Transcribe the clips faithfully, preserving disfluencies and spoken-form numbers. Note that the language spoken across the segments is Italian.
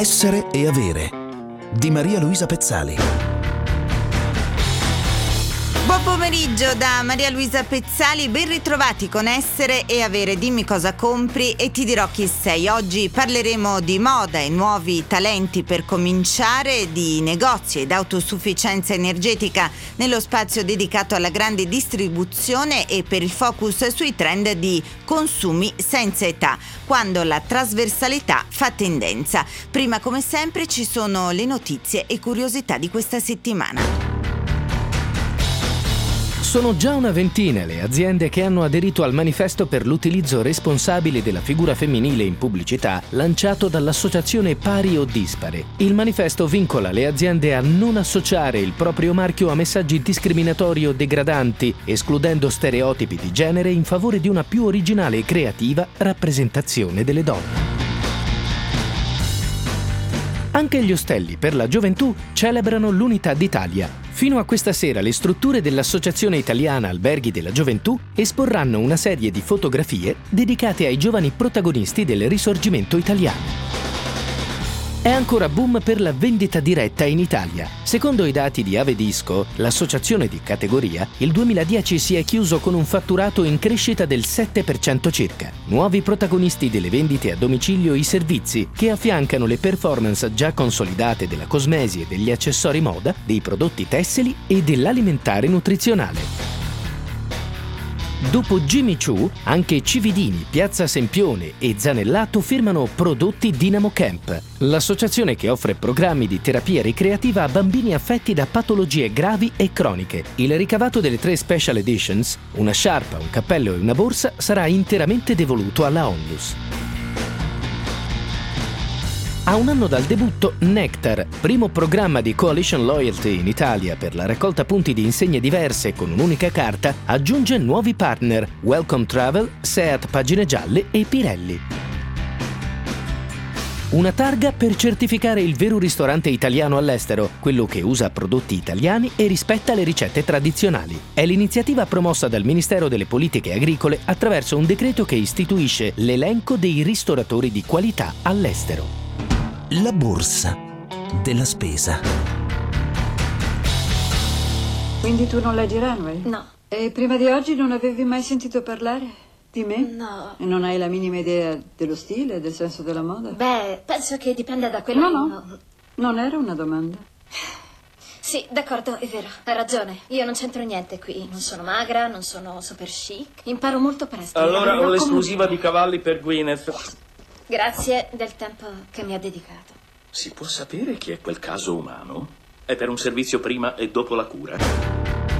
Essere e avere di Maria Luisa Pezzali. Buon pomeriggio da Maria Luisa Pezzali, ben ritrovati con Essere e Avere. Dimmi cosa compri e ti dirò chi sei. Oggi parleremo di moda e nuovi talenti per cominciare, di negozi ed autosufficienza energetica nello spazio dedicato alla grande distribuzione e per il focus sui trend di consumi senza età, quando la trasversalità fa tendenza. Prima, come sempre, ci sono le notizie e curiosità di questa settimana. Sono già una ventina le aziende che hanno aderito al manifesto per l'utilizzo responsabile della figura femminile in pubblicità lanciato dall'associazione Pari o Dispare. Il manifesto vincola le aziende a non associare il proprio marchio a messaggi discriminatori o degradanti, escludendo stereotipi di genere in favore di una più originale e creativa rappresentazione delle donne. Anche gli ostelli per la gioventù celebrano l'Unità d'Italia. Fino a questa sera le strutture dell'Associazione Italiana Alberghi della Gioventù esporranno una serie di fotografie dedicate ai giovani protagonisti del Risorgimento italiano. È ancora boom per la vendita diretta in Italia. Secondo i dati di Avedisco, l'associazione di categoria, il duemiladieci si è chiuso con un fatturato in crescita del sette per cento circa. Nuovi protagonisti delle vendite a domicilio i servizi, che affiancano le performance già consolidate della cosmesi e degli accessori moda, dei prodotti tessili e dell'alimentare nutrizionale. Dopo Jimmy Choo, anche Cividini, Piazza Sempione e Zanellato firmano Prodotti Dynamo Camp, l'associazione che offre programmi di terapia ricreativa a bambini affetti da patologie gravi e croniche. Il ricavato delle tre special editions, una sciarpa, un cappello e una borsa, sarà interamente devoluto alla Onlus. A un anno dal debutto, Nectar, primo programma di Coalition Loyalty in Italia per la raccolta punti di insegne diverse con un'unica carta, aggiunge nuovi partner: Welcome Travel, Seat Pagine Gialle e Pirelli. Una targa per certificare il vero ristorante italiano all'estero, quello che usa prodotti italiani e rispetta le ricette tradizionali. È l'iniziativa promossa dal Ministero delle Politiche Agricole attraverso un decreto che istituisce l'elenco dei ristoratori di qualità all'estero. La borsa della spesa. Quindi tu non leggi Runway? No. E prima di oggi non avevi mai sentito parlare di me? No. E non hai la minima idea dello stile, del senso della moda? Beh, penso che dipenda da quello No, che no, uno- non era una domanda. Sì, d'accordo, è vero. Ha ragione. Io non c'entro niente qui. Non sono magra, non sono super chic. Imparo molto presto. Allora Arrivo ho l'esclusiva comunque. di cavalli per Gwyneth. Grazie del tempo che mi ha dedicato. Si può sapere chi è quel caso umano? È per un servizio prima e dopo la cura.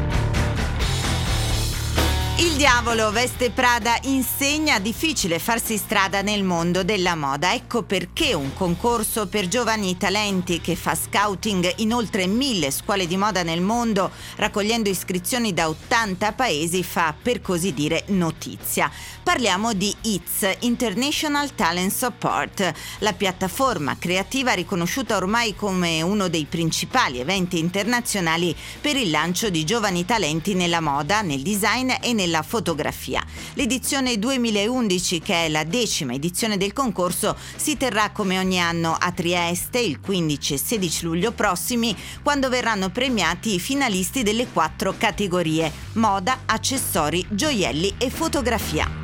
Il diavolo veste Prada insegna: difficile farsi strada nel mondo della moda. Ecco perché un concorso per giovani talenti che fa scouting in oltre mille scuole di moda nel mondo, raccogliendo iscrizioni da ottanta paesi, fa per così dire notizia. Parliamo di I T S, International Talent Support, la piattaforma creativa riconosciuta ormai come uno dei principali eventi internazionali per il lancio di giovani talenti nella moda, nel design e nella fotografia. L'edizione duemilaundici, che è la decima edizione del concorso, si terrà come ogni anno a Trieste il quindici e sedici luglio prossimi, quando verranno premiati i finalisti delle quattro categorie: moda, accessori, gioielli e fotografia.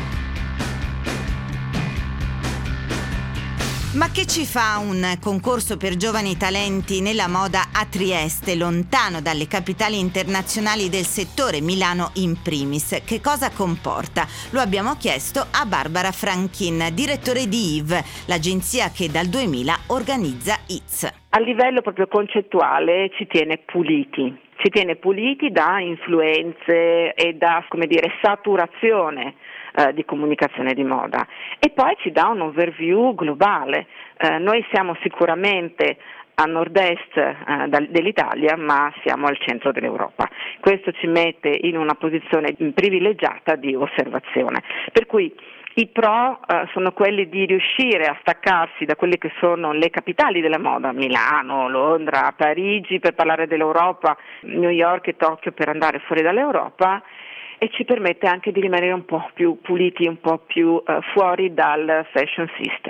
Ma che ci fa un concorso per giovani talenti nella moda a Trieste, lontano dalle capitali internazionali del settore, Milano in primis? Che cosa comporta? Lo abbiamo chiesto a Barbara Franchin, direttore di I V, l'agenzia che dal duemila organizza I T S. A livello proprio concettuale ci tiene puliti. Ci tiene puliti da influenze e da, come dire, saturazione eh, di comunicazione di moda, e poi ci dà un overview globale. Eh, noi siamo sicuramente a nord-est eh, dell'Italia, ma siamo al centro dell'Europa. Questo ci mette in una posizione privilegiata di osservazione, per cui i pro eh, sono quelli di riuscire a staccarsi da quelle che sono le capitali della moda, Milano, Londra, Parigi per parlare dell'Europa, New York e Tokyo per andare fuori dall'Europa, e ci permette anche di rimanere un po' più puliti, un po' più eh, fuori dal fashion system.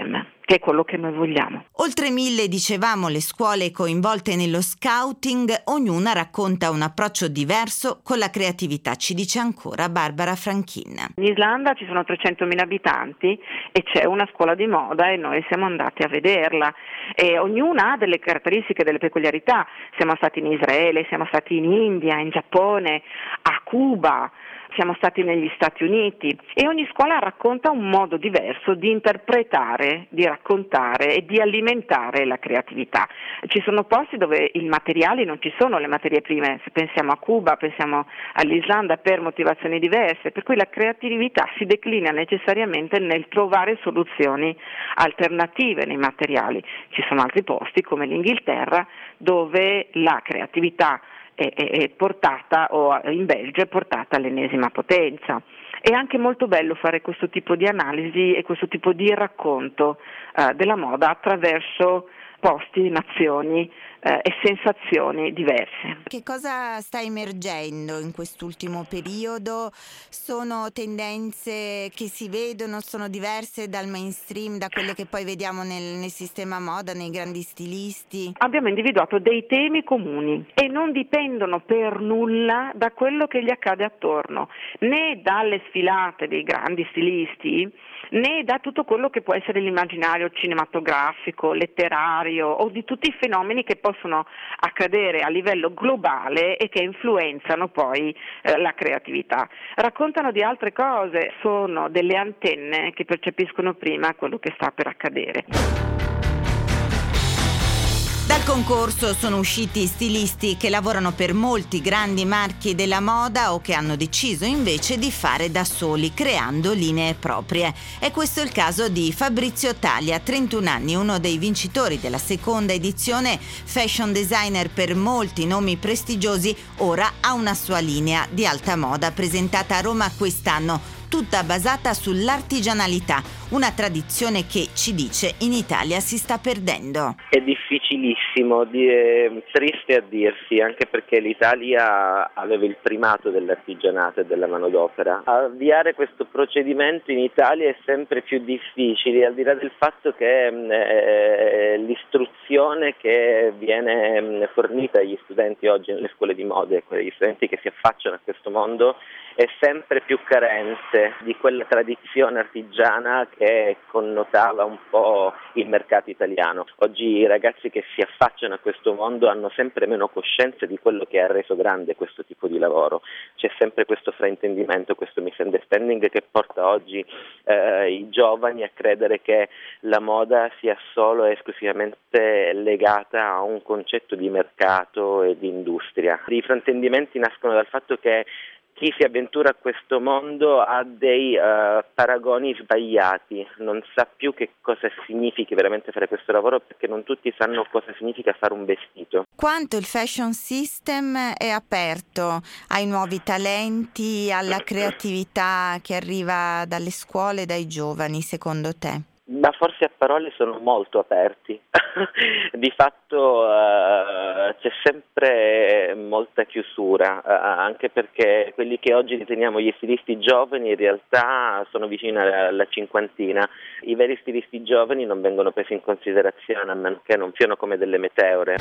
che è quello che noi vogliamo. Oltre mille, dicevamo, le scuole coinvolte nello scouting, ognuna racconta un approccio diverso con la creatività, ci dice ancora Barbara Franchin. In Islanda ci sono trecentomila abitanti e c'è una scuola di moda e noi siamo andati a vederla e ognuna ha delle caratteristiche, delle peculiarità. Siamo stati in Israele, siamo stati in India, in Giappone, a Cuba, siamo stati negli Stati Uniti e ogni scuola racconta un modo diverso di interpretare, di raccontare e di alimentare la creatività. Ci sono posti dove i materiali non ci sono, le materie prime, se pensiamo a Cuba, pensiamo all'Islanda per motivazioni diverse, per cui la creatività si declina necessariamente nel trovare soluzioni alternative nei materiali. Ci sono altri posti come l'Inghilterra dove la creatività È, è, è portata, o in Belgio è portata all'ennesima potenza. È anche molto bello fare questo tipo di analisi e questo tipo di racconto eh, della moda attraverso posti, nazioni eh, e sensazioni diverse. Che cosa sta emergendo in quest'ultimo periodo? Sono tendenze che si vedono, sono diverse dal mainstream, da quelle che poi vediamo nel, nel sistema moda, nei grandi stilisti? Abbiamo individuato dei temi comuni e non dipendono per nulla da quello che gli accade attorno, né dalle sfilate dei grandi stilisti, né da tutto quello che può essere l'immaginario cinematografico, letterario o di tutti i fenomeni che possono accadere a livello globale e che influenzano poi eh, la creatività. Raccontano di altre cose, sono delle antenne che percepiscono prima quello che sta per accadere. Dal concorso sono usciti stilisti che lavorano per molti grandi marchi della moda o che hanno deciso invece di fare da soli, creando linee proprie. È questo il caso di Fabrizio Taglia, trentuno anni, uno dei vincitori della seconda edizione, fashion designer per molti nomi prestigiosi, ora ha una sua linea di alta moda presentata a Roma quest'anno, tutta basata sull'artigianalità, una tradizione che, ci dice, in Italia si sta perdendo. È difficilissimo, è triste a dirsi, anche perché l'Italia aveva il primato dell'artigianato e della manodopera. Avviare questo procedimento in Italia è sempre più difficile, al di là del fatto che eh, l'istruzione che viene fornita agli studenti oggi nelle scuole di moda, agli studenti che si affacciano a questo mondo, è sempre più carente di quella tradizione artigiana che connotava un po' il mercato italiano. Oggi i ragazzi che si affacciano a questo mondo hanno sempre meno coscienza di quello che ha reso grande questo tipo di lavoro. C'è sempre questo fraintendimento, questo misunderstanding che porta oggi eh, i giovani a credere che la moda sia solo e esclusivamente legata a un concetto di mercato e di industria. I fraintendimenti nascono dal fatto che chi si avventura a questo mondo ha dei uh, paragoni sbagliati, non sa più che cosa significhi veramente fare questo lavoro, perché non tutti sanno cosa significa fare un vestito. Quanto il fashion system è aperto ai nuovi talenti, alla creatività che arriva dalle scuole, dai giovani, secondo te? Ma forse a parole sono molto aperti, di fatto uh, c'è sempre molta chiusura, uh, anche perché quelli che oggi riteniamo gli stilisti giovani in realtà sono vicini alla, alla cinquantina. I veri stilisti giovani non vengono presi in considerazione a meno che non siano come delle meteore.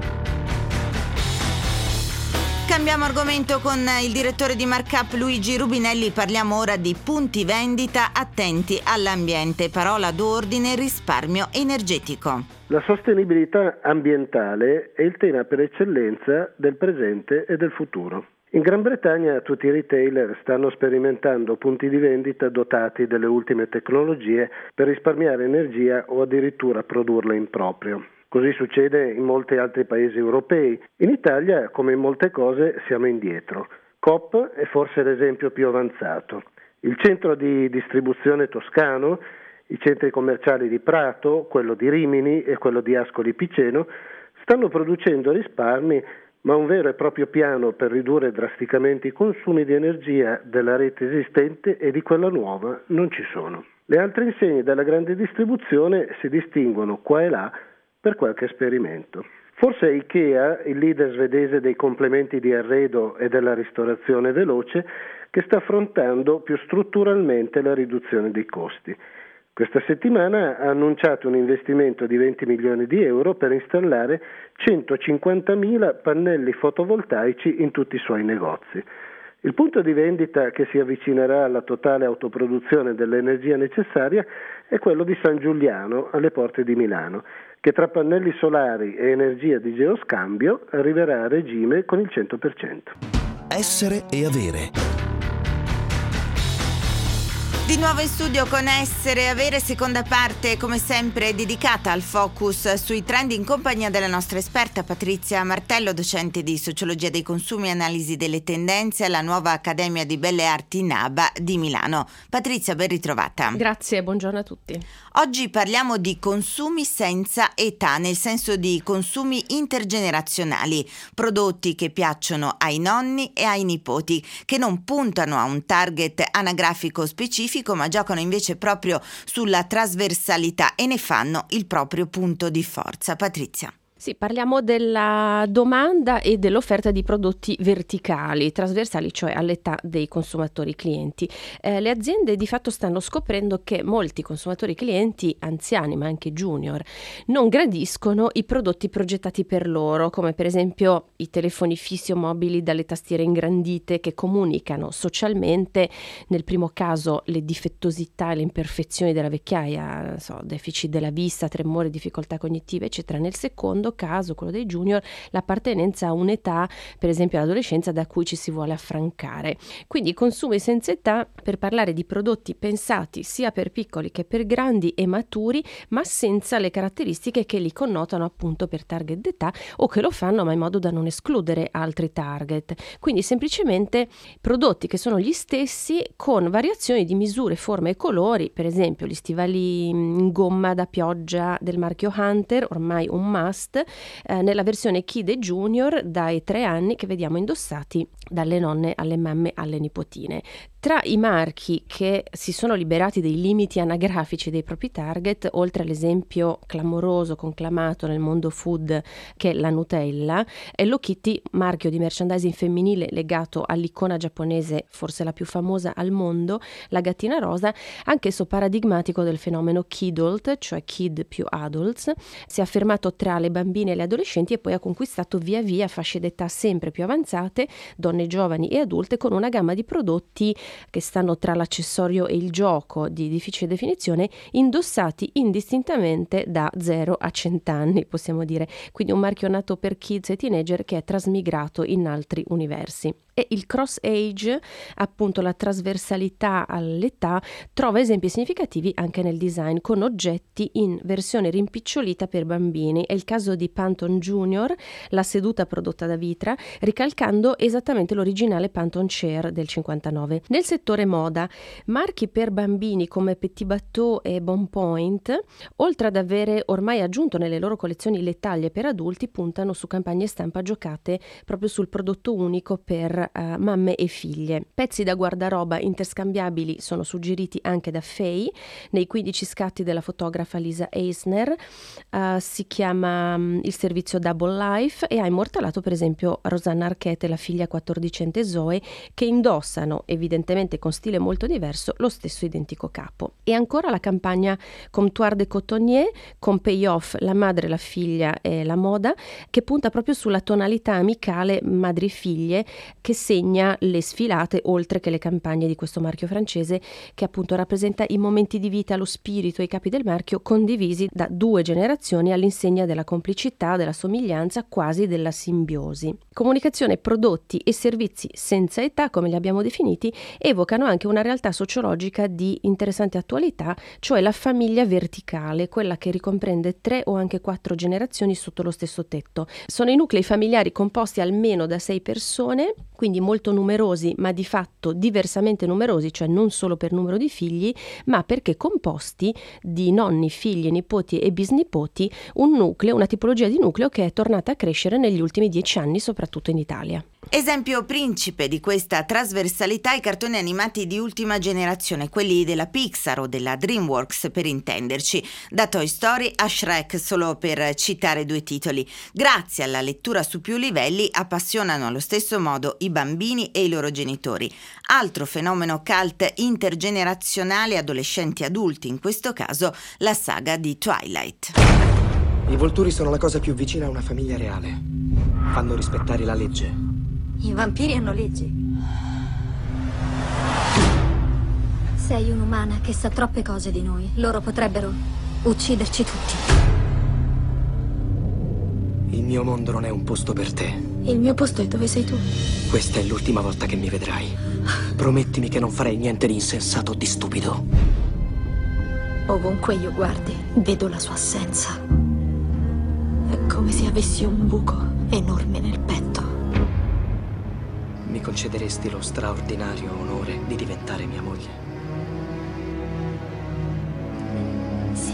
Cambiamo argomento con il direttore di Markup Luigi Rubinelli, parliamo ora di punti vendita attenti all'ambiente, parola d'ordine risparmio energetico. La sostenibilità ambientale è il tema per eccellenza del presente e del futuro. In Gran Bretagna tutti i retailer stanno sperimentando punti di vendita dotati delle ultime tecnologie per risparmiare energia o addirittura produrla in proprio. Così succede in molti altri paesi europei. In Italia, come in molte cose, siamo indietro. Coop è forse l'esempio più avanzato. Il centro di distribuzione toscano, i centri commerciali di Prato, quello di Rimini e quello di Ascoli Piceno, stanno producendo risparmi, ma un vero e proprio piano per ridurre drasticamente i consumi di energia della rete esistente e di quella nuova non ci sono. Le altre insegne della grande distribuzione si distinguono qua e là per qualche esperimento. Forse è Ikea, il leader svedese dei complementi di arredo e della ristorazione veloce, che sta affrontando più strutturalmente la riduzione dei costi. Questa settimana ha annunciato un investimento di venti milioni di euro per installare centocinquantamila pannelli fotovoltaici in tutti i suoi negozi. Il punto di vendita che si avvicinerà alla totale autoproduzione dell'energia necessaria è quello di San Giuliano, alle porte di Milano, che tra pannelli solari e energia di geoscambio arriverà a regime con il cento per cento. Essere e avere. Di nuovo in studio con Essere e Avere, seconda parte come sempre dedicata al focus sui trend in compagnia della nostra esperta Patrizia Martello, docente di Sociologia dei consumi e analisi delle tendenze alla nuova Accademia di Belle Arti NABA di Milano. Patrizia, ben ritrovata. Grazie, buongiorno a tutti. Oggi parliamo di consumi senza età, nel senso di consumi intergenerazionali, prodotti che piacciono ai nonni e ai nipoti, che non puntano a un target anagrafico specifico, ma giocano invece proprio sulla trasversalità e ne fanno il proprio punto di forza. Patrizia. Sì, parliamo della domanda e dell'offerta di prodotti verticali, trasversali, cioè all'età dei consumatori clienti. Eh, le aziende di fatto stanno scoprendo che molti consumatori clienti, anziani ma anche junior, non gradiscono i prodotti progettati per loro, come per esempio i telefoni fissi o mobili dalle tastiere ingrandite che comunicano socialmente, nel primo caso le difettosità e le imperfezioni della vecchiaia, non so, deficit della vista, tremore, difficoltà cognitive, eccetera. Nel secondo caso, quello dei junior, l'appartenenza a un'età, per esempio l'adolescenza, da cui ci si vuole affrancare. Quindi consumi senza età per parlare di prodotti pensati sia per piccoli che per grandi e maturi, ma senza le caratteristiche che li connotano appunto per target d'età o che lo fanno ma in modo da non escludere altri target. Quindi semplicemente prodotti che sono gli stessi con variazioni di misure, forme e colori, per esempio gli stivali in gomma da pioggia del marchio Hunter, ormai un must, Eh, nella versione Kid e Junior dai tre anni, che vediamo indossati dalle nonne alle mamme alle nipotine. Tra i marchi che si sono liberati dei limiti anagrafici dei propri target, oltre all'esempio clamoroso, conclamato nel mondo food che è la Nutella, Hello Kitty, marchio di merchandising femminile legato all'icona giapponese forse la più famosa al mondo, la gattina rosa, anch'esso paradigmatico del fenomeno kidult, cioè kid più adults, si è affermato tra le bambine e le adolescenti e poi ha conquistato via via fasce d'età sempre più avanzate, donne giovani e adulte, con una gamma di prodotti che stanno tra l'accessorio e il gioco di difficile definizione, indossati indistintamente da zero a cento anni, possiamo dire. Quindi un marchio nato per kids e teenager che è trasmigrato in altri universi. E il cross age, appunto la trasversalità all'età, trova esempi significativi anche nel design, con oggetti in versione rimpicciolita per bambini. È il caso di Pantone Junior, la seduta prodotta da Vitra, ricalcando esattamente l'originale Pantone Chair del cinquantanove. Nel settore moda, marchi per bambini come Petit Bateau e Bon Point, oltre ad avere ormai aggiunto nelle loro collezioni le taglie per adulti, puntano su campagne stampa giocate proprio sul prodotto unico per Uh, mamme e figlie. Pezzi da guardaroba interscambiabili sono suggeriti anche da Fay nei quindici scatti della fotografa Lisa Eisner. Uh, si chiama um, il servizio Double Life e ha immortalato per esempio Rosanna Arquette e la figlia quattordicente Zoe, che indossano evidentemente con stile molto diverso lo stesso identico capo. E ancora la campagna Comptoir de Cotonnier con Payoff, la madre, la figlia e la moda, che punta proprio sulla tonalità amicale madri-figlie, che segna le sfilate oltre che le campagne di questo marchio francese, che appunto rappresenta i momenti di vita, lo spirito e i capi del marchio condivisi da due generazioni all'insegna della complicità, della somiglianza, quasi della simbiosi. Comunicazione, prodotti e servizi senza età, come li abbiamo definiti, evocano anche una realtà sociologica di interessante attualità, cioè la famiglia verticale, quella che ricomprende tre o anche quattro generazioni sotto lo stesso tetto. Sono i nuclei familiari composti almeno da sei persone, quindi molto numerosi, ma di fatto diversamente numerosi, cioè non solo per numero di figli, ma perché composti di nonni, figli, nipoti e bisnipoti, un nucleo, una tipologia di nucleo che è tornata a crescere negli ultimi dieci anni, soprattutto in Italia. Esempio principe di questa trasversalità i cartoni animati di ultima generazione, quelli della Pixar o della DreamWorks per intenderci, da Toy Story a Shrek, solo per citare due titoli. Grazie alla lettura su più livelli appassionano allo stesso modo i bambini e i loro genitori. Altro fenomeno cult intergenerazionale, adolescenti e adulti, in questo caso la saga di Twilight. I Volturi sono la cosa più vicina a una famiglia reale. Fanno rispettare la legge. I vampiri hanno leggi. Sei un'umana che sa troppe cose di noi. Loro potrebbero ucciderci tutti. Il mio mondo non è un posto per te. Il mio posto è dove sei tu. Questa è l'ultima volta che mi vedrai. Promettimi che non farai niente di insensato o di stupido. Ovunque io guardi, vedo la sua assenza. È come se avessi un buco enorme nel petto. Mi concederesti lo straordinario onore di diventare mia moglie? Sì.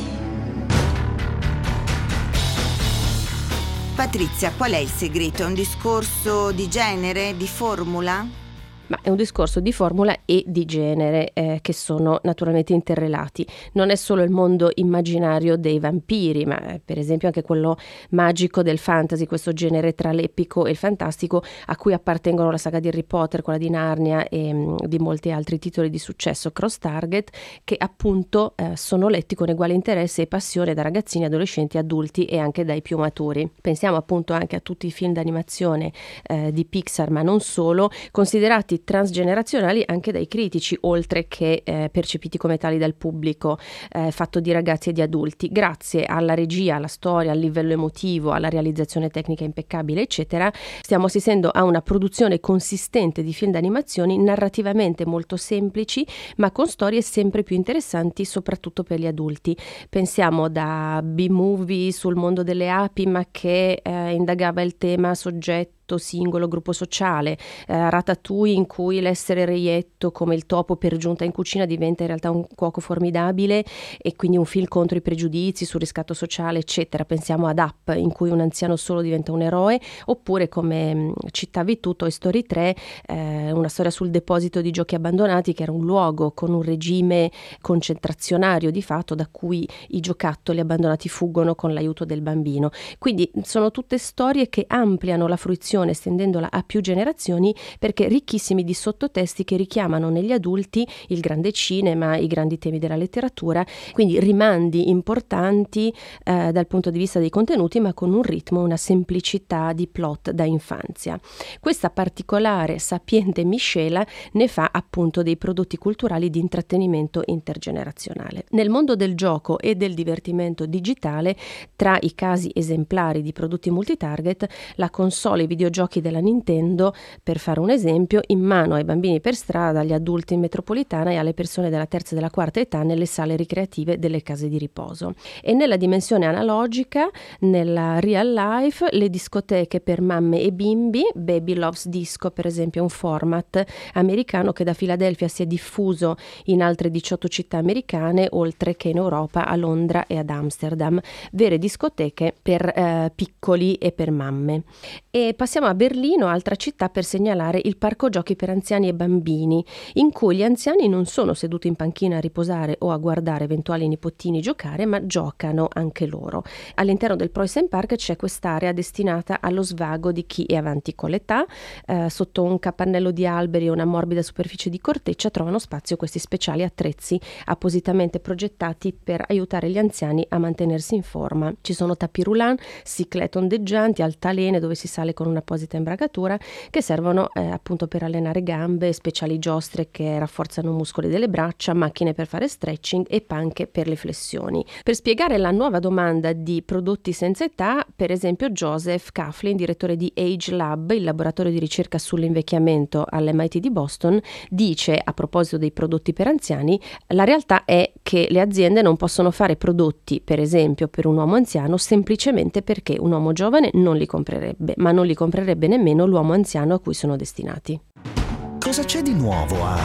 Patrizia, qual è il segreto? È un discorso di genere, di formula? Ma è un discorso di formula e di genere eh, che sono naturalmente interrelati. Non è solo il mondo immaginario dei vampiri, ma eh, per esempio anche quello magico del fantasy, questo genere tra l'epico e il fantastico a cui appartengono la saga di Harry Potter, quella di Narnia e mh, di molti altri titoli di successo cross target, che appunto eh, sono letti con uguale interesse e passione da ragazzini, adolescenti, adulti e anche dai più maturi. Pensiamo appunto anche a tutti i film d'animazione eh, di Pixar, ma non solo, considerati transgenerazionali anche dai critici, oltre che eh, percepiti come tali dal pubblico, eh, fatto di ragazzi e di adulti. Grazie alla regia, alla storia, al livello emotivo, alla realizzazione tecnica impeccabile, eccetera, stiamo assistendo a una produzione consistente di film d'animazioni narrativamente molto semplici, ma con storie sempre più interessanti, soprattutto per gli adulti. Pensiamo da B-movie sul mondo delle api, ma che eh, indagava il tema soggetto singolo, gruppo sociale, eh, Ratatouille, in cui l'essere reietto come il topo per giunta in cucina diventa in realtà un cuoco formidabile, e quindi un film contro i pregiudizi sul riscatto sociale, eccetera. Pensiamo ad Up, in cui un anziano solo diventa un eroe, oppure, come mh, citavi tu, Toy Story tre, eh, una storia sul deposito di giochi abbandonati, che era un luogo con un regime concentrazionario di fatto, da cui i giocattoli abbandonati fuggono con l'aiuto del bambino. Quindi sono tutte storie che ampliano la fruizione, estendendola a più generazioni, perché ricchissimi di sottotesti che richiamano negli adulti il grande cinema, i grandi temi della letteratura, quindi rimandi importanti eh, dal punto di vista dei contenuti, ma con un ritmo, una semplicità di plot da infanzia. Questa particolare sapiente miscela ne fa appunto dei prodotti culturali di intrattenimento intergenerazionale. Nel mondo del gioco e del divertimento digitale, tra i casi esemplari di prodotti multitarget, la console e i videogiochi della Nintendo, per fare un esempio, in mano ai bambini per strada, agli adulti in metropolitana e alle persone della terza e della quarta età nelle sale ricreative delle case di riposo. E nella dimensione analogica, nella real life, le discoteche per mamme e bimbi, Baby Loves Disco per esempio, è un format americano che da Filadelfia si è diffuso in altre diciotto città americane, oltre che in Europa, a Londra e ad Amsterdam, vere discoteche per eh, piccoli e per mamme. E passiamo a Berlino, altra città, per segnalare il parco giochi per anziani e bambini, in cui gli anziani non sono seduti in panchina a riposare o a guardare eventuali nipotini giocare, ma giocano anche loro. All'interno del Preußen Park c'è quest'area destinata allo svago di chi è avanti con l'età. Eh, sotto un capannello di alberi e una morbida superficie di corteccia trovano spazio questi speciali attrezzi appositamente progettati per aiutare gli anziani a mantenersi in forma. Ci sono tapis roulant, ciclette ondeggianti, altalene dove si sale con un'apposita imbragatura, che servono eh, appunto per allenare gambe, speciali giostre che rafforzano i muscoli delle braccia, macchine per fare stretching e panche per le flessioni. Per spiegare la nuova domanda di prodotti senza età, per esempio Joseph Kaflin, direttore di Age Lab, il laboratorio di ricerca sull'invecchiamento all'M I T di Boston, dice a proposito dei prodotti per anziani: la realtà è che le aziende non possono fare prodotti, per esempio per un uomo anziano, semplicemente perché un uomo giovane non li comprerebbe, ma non li comprerebbe nemmeno l'uomo anziano a cui sono destinati. Cosa c'è di nuovo a...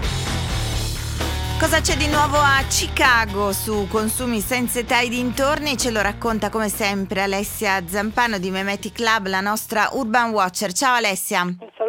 Cosa c'è di nuovo a Chicago su Consumi senza età e dintorni? Ce lo racconta come sempre Alessia Zampano di Memetic Club, la nostra Urban Watcher. Ciao Alessia. Ciao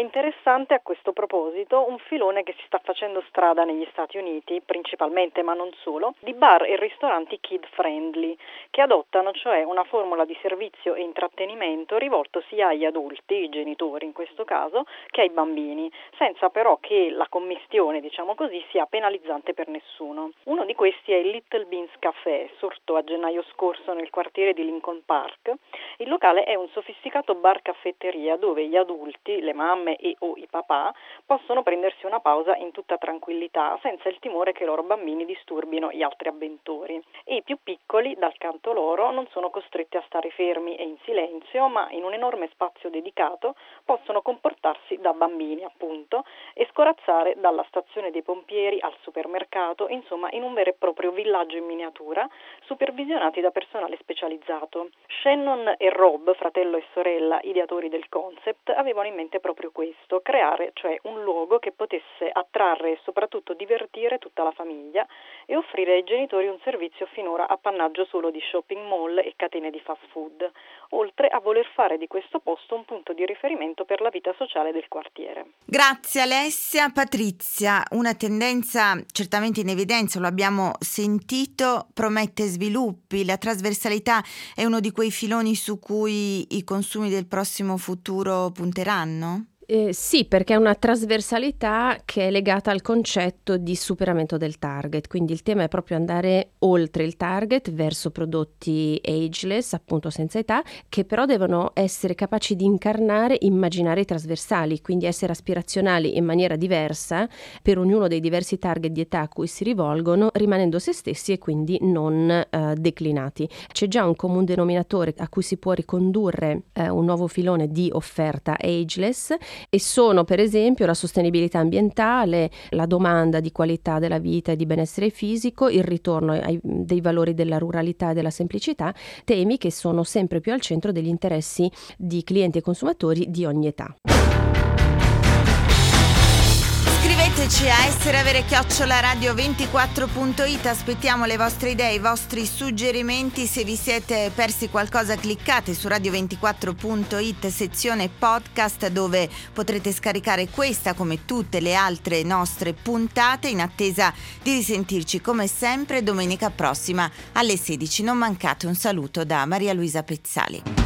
interessante a questo proposito un filone che si sta facendo strada negli Stati Uniti, principalmente ma non solo, di bar e ristoranti kid friendly, che adottano cioè una formula di servizio e intrattenimento rivolto sia agli adulti, i genitori in questo caso, che ai bambini, senza però che la commistione, diciamo così, sia penalizzante per nessuno. Uno di questi è il Little Beans Café, sorto a gennaio scorso nel quartiere di Lincoln Park. Il locale è un sofisticato bar caffetteria dove gli adulti, le mamme e o i papà possono prendersi una pausa in tutta tranquillità, senza il timore che i loro bambini disturbino gli altri avventori. E i più piccoli, dal canto loro, non sono costretti a stare fermi e in silenzio, ma in un enorme spazio dedicato possono comportarsi da bambini, appunto, e scorazzare dalla stazione dei pompieri al supermercato, insomma in un vero e proprio villaggio in miniatura, supervisionati da personale specializzato. Shannon e Rob, fratello e sorella, ideatori del concept, avevano in mente proprio questo, creare cioè un luogo che potesse attrarre e soprattutto divertire tutta la famiglia e offrire ai genitori un servizio finora appannaggio solo di shopping mall e catene di fast food, oltre a voler fare di questo posto un punto di riferimento per la vita sociale del quartiere. Grazie Alessia. Patrizia, una tendenza certamente in evidenza, lo abbiamo sentito, promette sviluppi. La trasversalità è uno di quei filoni su cui i consumi del prossimo futuro punteranno? Eh, sì, perché è una trasversalità che è legata al concetto di superamento del target, quindi il tema è proprio andare oltre il target verso prodotti ageless, appunto senza età, che però devono essere capaci di incarnare immaginari trasversali, quindi essere aspirazionali in maniera diversa per ognuno dei diversi target di età a cui si rivolgono, rimanendo se stessi e quindi non eh, declinati. C'è già un comune denominatore a cui si può ricondurre eh, un nuovo filone di offerta ageless, e sono per esempio la sostenibilità ambientale, la domanda di qualità della vita e di benessere fisico, il ritorno ai, dei valori della ruralità e della semplicità, temi che sono sempre più al centro degli interessi di clienti e consumatori di ogni età. Scriveteci a essere avere chiocciola radio ventiquattro punto it, aspettiamo le vostre idee, i vostri suggerimenti. Se vi siete persi qualcosa cliccate su radio ventiquattro punto it sezione podcast, dove potrete scaricare questa come tutte le altre nostre puntate, in attesa di risentirci come sempre domenica prossima alle sedici. Non mancate. Un saluto da Maria Luisa Pezzali.